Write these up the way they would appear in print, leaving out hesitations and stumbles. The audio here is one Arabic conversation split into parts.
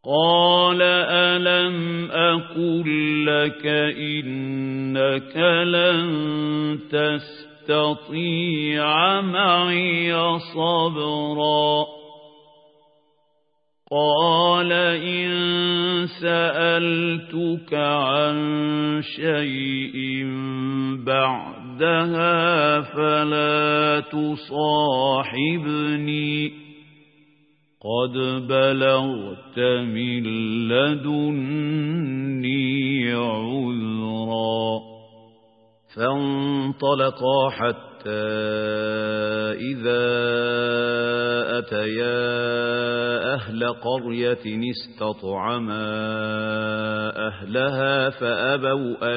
قال ألم أقل لك إنك لن تستطيع معي صبرا قال إن سألتك عن شيء بعدها فلا تصاحبني قد بلغت من لدني عذرا فانطلقا حتى إذا أتيا أهل قرية استطعما أهلها فأبوا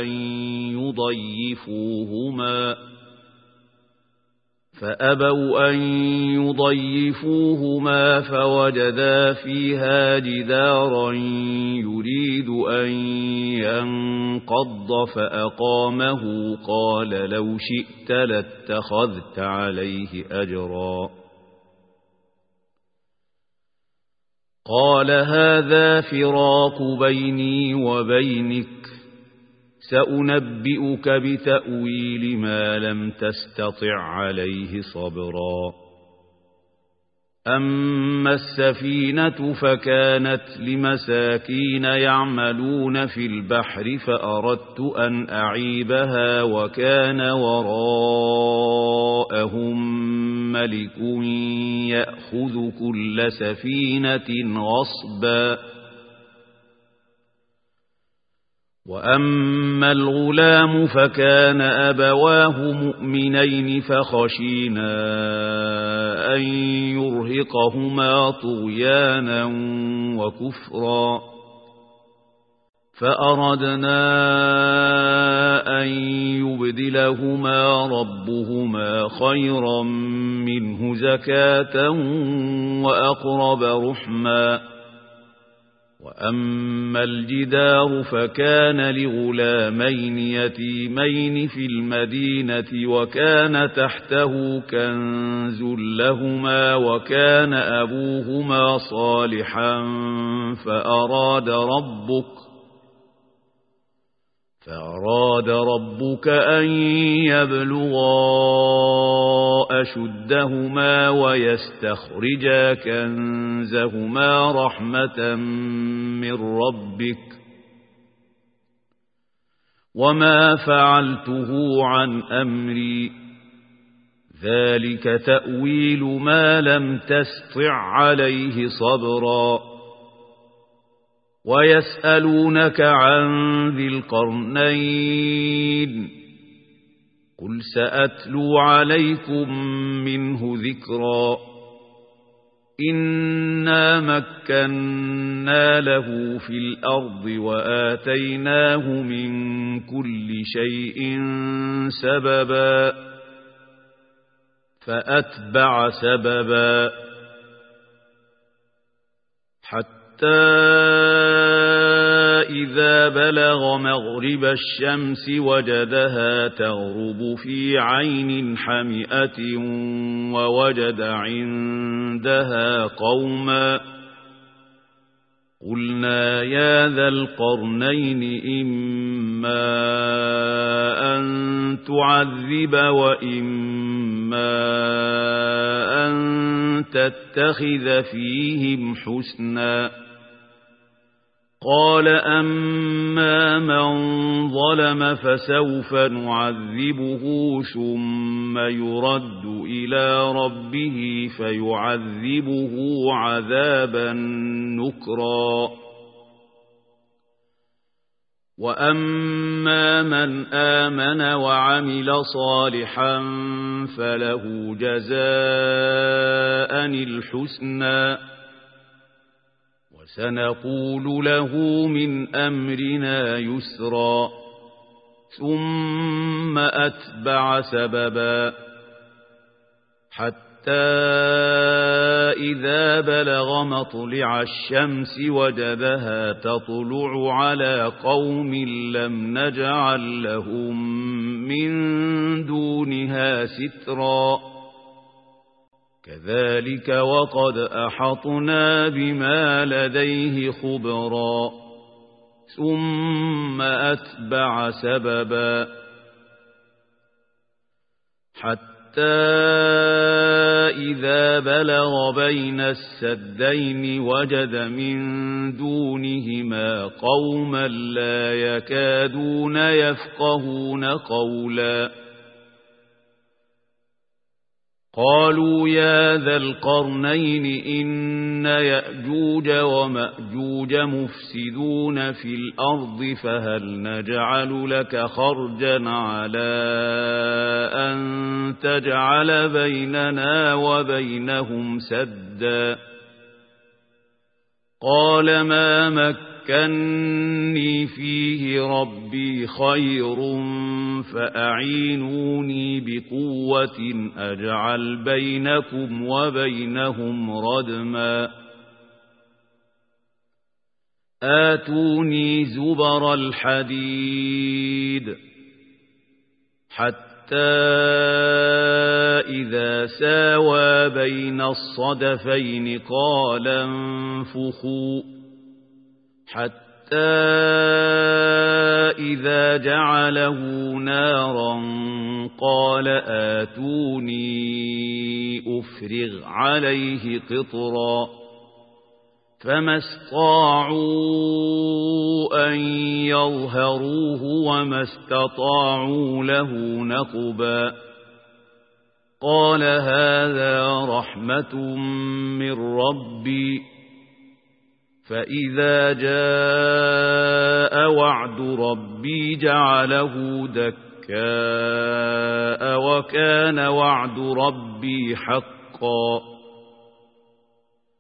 أن يضيفوهما فوجدا فيها جدارا يريد أن ينقض فأقامه قال لو شئت لاتخذت عليه أجرا قال هذا فراق بيني وبينك سأنبئك بتأويل ما لم تستطع عليه صبرا أما السفينة فكانت لمساكين يعملون في البحر فأردت أن أعيبها وكان وراءهم ملك يأخذ كل سفينة غصبا وأما الغلام فكان أبواه مؤمنين فخشينا أن يرهقهما طغيانا وكفرا فأردنا أن يبدلهما ربهما خيرا منه زكاة وأقرب رحما وأما الجدار فكان لغلامين يتيمين في المدينة وكان تحته كنز لهما وكان أبوهما صالحا فأراد ربك أن يبلغا أشدهما ويستخرجا كنزهما رحمة من ربك وما فعلته عن أمري ذلك تأويل ما لم تستطع عليه صبرا ويسألونك عن ذي القرنين قل سأتلو عليكم منه ذكرا إنا مكنا له في الأرض وآتيناه من كل شيء سببا فأتبع سببا حتى إذا بلغ مغرب الشمس وجدها تغرب في عين حمئة ووجد عندها قوما قلنا يا ذا القرنين إما أن تعذب وإما أن تتخذ فيهم حسنا قال أما من ظلم فسوف نعذبه ثم يرد إلى ربه فيعذبه عذابا نكرا وأما من آمن وعمل صالحا فله جزاء الحسنى وسنقول له من أمرنا يسرا ثم أتبع سببا حتى إذا بلغ مطلع الشمس وجدها تطلع على قوم لم نجعل لهم من دونها سترا كذلك وقد أحطنا بما لديه خبرا ثم أتبع سببا حتى إذا بلغ بين السدين وجد من دونهما قوما لا يكادون يفقهون قولا قالوا يا ذا القرنين إن يأجوج ومأجوج مفسدون في الأرض فهل نجعل لك خرجا على أن تجعل بيننا وبينهم سدا قال ما مكني فيه ربي خير فأعينوني بقوة أجعل بينكم وبينهم ردما آتوني زبر الحديد حتى إذا ساوى بين الصدفين قال انفخوا حتى إذا جعله نارا قال آتوني أفرغ عليه قطرا فما استطاعوا أن يظهروه وما استطاعوا له نقبا قال هذا رحمة من ربي فإذا جاء وعد ربي جعله دكاء وكان وعد ربي حقا